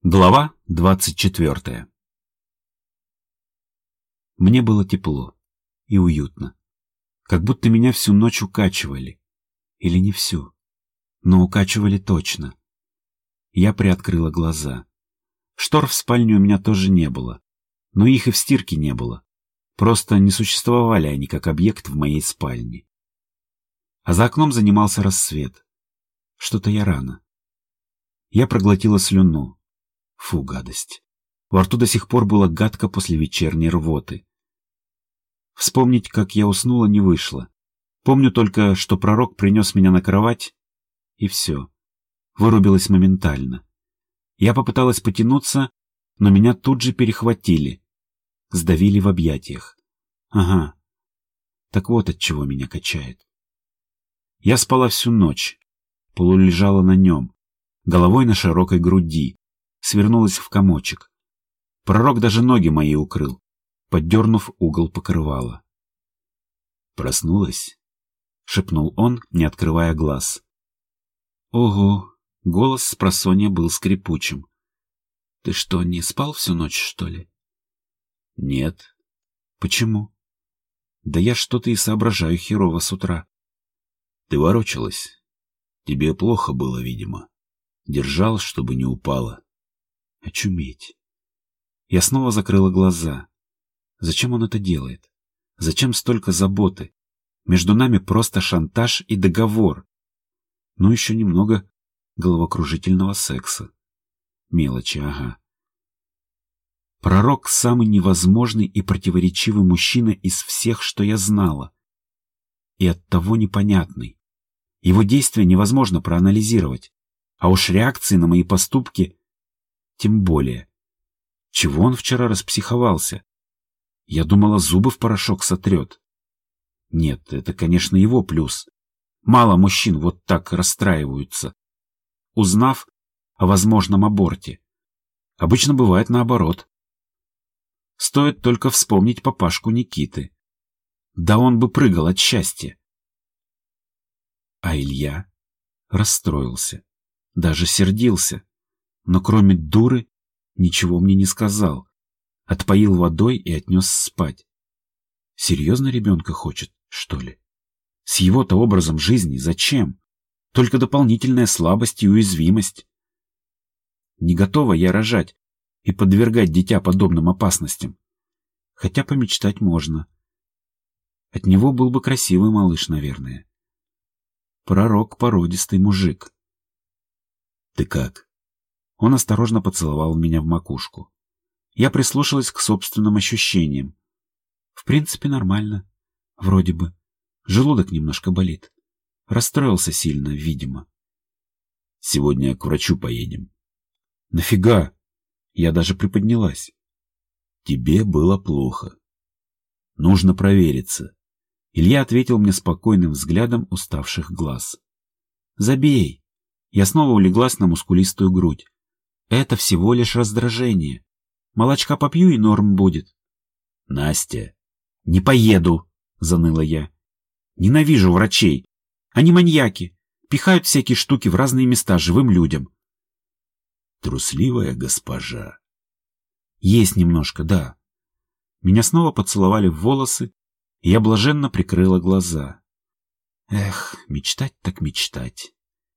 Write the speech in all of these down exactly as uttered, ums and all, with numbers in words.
Глава двадцать четвертая. Мне было тепло и уютно, как будто меня всю ночь укачивали. Или не всю, но укачивали точно. Я приоткрыла глаза. Штор в спальне у меня тоже не было, но их и в стирке не было. Просто не существовали они как объект в моей спальне. А за окном занимался рассвет. Что-то я рано. Я проглотила слюну. Фу, гадость. Во рту до сих пор было гадко после вечерней рвоты. Вспомнить, как я уснула, не вышло. Помню только, что пророк принес меня на кровать, и все. Вырубилась моментально. Я попыталась потянуться, но меня тут же перехватили. Сдавили в объятиях. Ага. Так вот от чего меня качает. Я спала всю ночь. Полулежала на нем, головой на широкой груди. Свернулась в комочек. Пророк даже ноги мои укрыл, поддернув угол покрывала. «Проснулась?» — шепнул он, не открывая глаз. «Ого!» — голос спросонья был скрипучим. «Ты что, не спал всю ночь, что ли?» «Нет». «Почему?» «Да я что-то и соображаю херово с утра». «Ты ворочалась? Тебе плохо было, видимо. Держал, чтобы не упала». Очуметь. Я снова закрыла глаза. Зачем он это делает? Зачем столько заботы? Между нами просто шантаж и договор. Ну, еще немного головокружительного секса. Мелочи, ага. Пророк — самый невозможный и противоречивый мужчина из всех, что я знала. И оттого непонятный. Его действия невозможно проанализировать. А уж реакции на мои поступки тем более. Чего он вчера распсиховался? Я думала, зубы в порошок сотрет. Нет, это, конечно, его плюс. Мало мужчин вот так расстраиваются, узнав о возможном аборте. Обычно бывает наоборот. Стоит только вспомнить папашку Никиты. Да он бы прыгал от счастья. А Илья расстроился, даже сердился. Но кроме дуры ничего мне не сказал. Отпоил водой и отнес спать. Серьезно ребенка хочет, что ли? С его-то образом жизни зачем? Только дополнительная слабость и уязвимость. Не готова я рожать и подвергать дитя подобным опасностям. Хотя помечтать можно. От него был бы красивый малыш, наверное. Пророк — породистый мужик. Ты как? Он осторожно поцеловал меня в макушку. Я прислушалась к собственным ощущениям. В принципе, нормально. Вроде бы. Желудок немножко болит. Расстроился сильно, видимо. Сегодня к врачу поедем. Нафига? Я даже приподнялась. Тебе было плохо. Нужно провериться. Илья ответил мне спокойным взглядом уставших глаз. Забей. Я снова улеглась на мускулистую грудь. Это всего лишь раздражение. Молочка попью, и норм будет. Настя. Не поеду, заныла я. Ненавижу врачей. Они маньяки. Пихают всякие штуки в разные места живым людям. Трусливая госпожа. Есть немножко, да. Меня снова поцеловали в волосы, и я блаженно прикрыла глаза. Эх, мечтать так мечтать.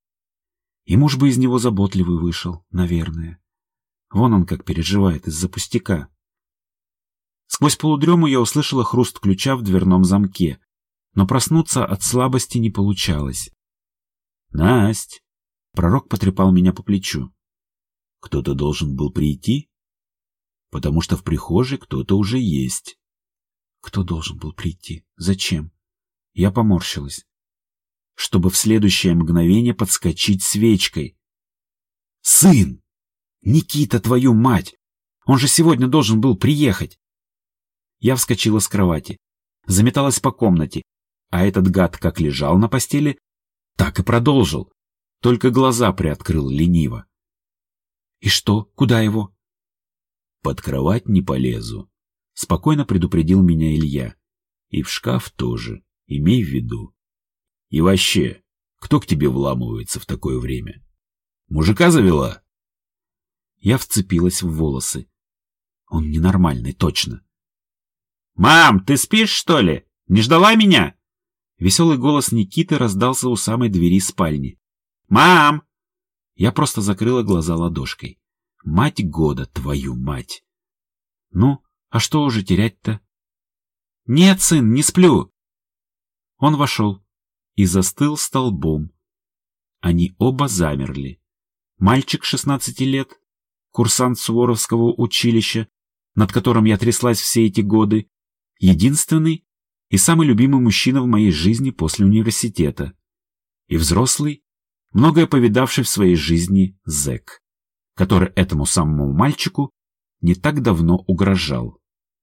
И муж бы из него заботливый вышел, наверное. Вон он как переживает из-за пустяка. Сквозь полудрему я услышала хруст ключа в дверном замке, но проснуться от слабости не получалось. «Насть!» — пророк потрепал меня по плечу. «Кто-то должен был прийти? Потому что в прихожей кто-то уже есть». «Кто должен был прийти? Зачем?» Я поморщилась, чтобы в следующее мгновение подскочить свечкой. «Сын! Никита, твою мать! Он же сегодня должен был приехать!» Я вскочила с кровати, заметалась по комнате, а этот гад как лежал на постели, так и продолжил, только глаза приоткрыл лениво. «И что? Куда его?» «Под кровать не полезу», — спокойно предупредил меня Илья. «И в шкаф тоже, имей в виду. И вообще, кто к тебе вламывается в такое время? Мужика завела?» Я вцепилась в волосы. Он ненормальный, точно. «Мам, ты спишь, что ли? Не ждала меня?» Веселый голос Никиты раздался у самой двери спальни. «Мам!» Я просто закрыла глаза ладошкой. Мать года, твою мать! Ну, а что уже терять-то? «Нет, сын, не сплю!» Он вошел и застыл столбом. Они оба замерли. Мальчик шестнадцати лет, курсант Суворовского училища, над которым я тряслась все эти годы, единственный и самый любимый мужчина в моей жизни после университета. И взрослый, многое повидавший в своей жизни зэк, который этому самому мальчику не так давно угрожал.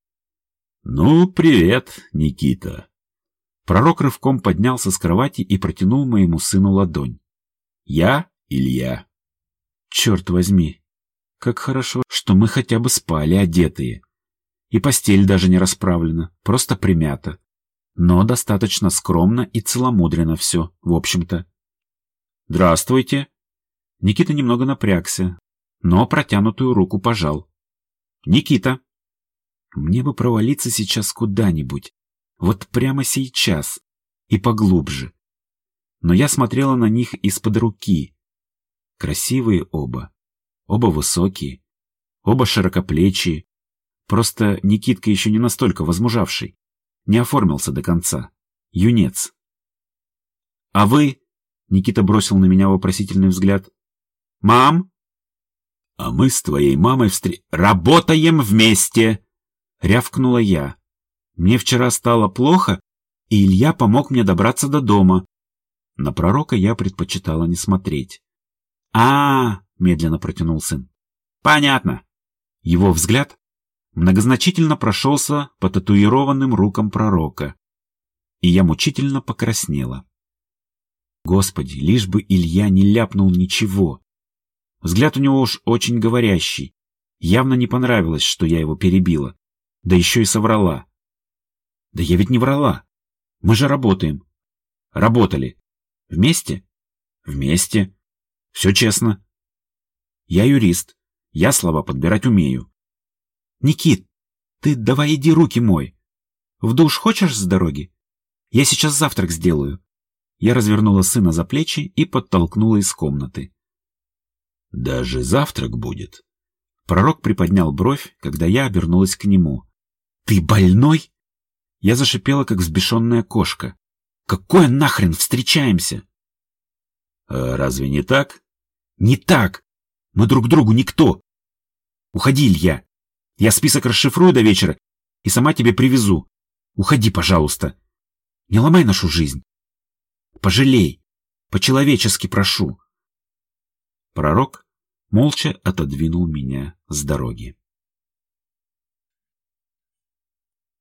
«Ну, привет, Никита!» Пророк рывком поднялся с кровати и протянул моему сыну ладонь. «Я Илья». Черт возьми, как хорошо, что мы хотя бы спали одетые. И постель даже не расправлена, просто примята. Но достаточно скромно и целомудренно все, в общем-то. «Здравствуйте!» Никита немного напрягся, но протянутую руку пожал. «Никита!» Мне бы провалиться сейчас куда-нибудь, вот прямо сейчас, и поглубже. Но я смотрела на них из-под руки. Красивые оба, оба высокие, оба широкоплечие. Просто Никитка еще не настолько возмужавший, не оформился до конца. Юнец. «А вы?» — Никита бросил на меня вопросительный взгляд. «Мам?» «А мы с твоей мамой встр... работаем вместе!» — рявкнула я. Мне вчера стало плохо, и Илья помог мне добраться до дома. На пророка я предпочитала не смотреть. а, -а, -а медленно протянул сын. «Понятно». Его взгляд многозначительно прошелся по татуированным рукам пророка, и я мучительно покраснела. Господи, лишь бы Илья не ляпнул ничего. Взгляд у него уж очень говорящий. Явно не понравилось, что я его перебила. Да еще и соврала. Да я ведь не врала. Мы же работаем. Работали. Вместе? Вместе. Все честно. Я юрист. Я слова подбирать умею. Никит, ты давай иди руки мой. В душ хочешь с дороги? Я сейчас завтрак сделаю. Я развернула сына за плечи и подтолкнула из комнаты. Даже завтрак будет? Пророк приподнял бровь, когда я обернулась к нему. Ты больной? Я зашипела, как взбешенная кошка. Какое нахрен встречаемся? А разве не так? Не так. Мы друг другу никто. Уходи, Илья. Я список расшифрую до вечера и сама тебе привезу. Уходи, пожалуйста. Не ломай нашу жизнь. Пожалей. По-человечески прошу. Пророк молча отодвинул меня с дороги.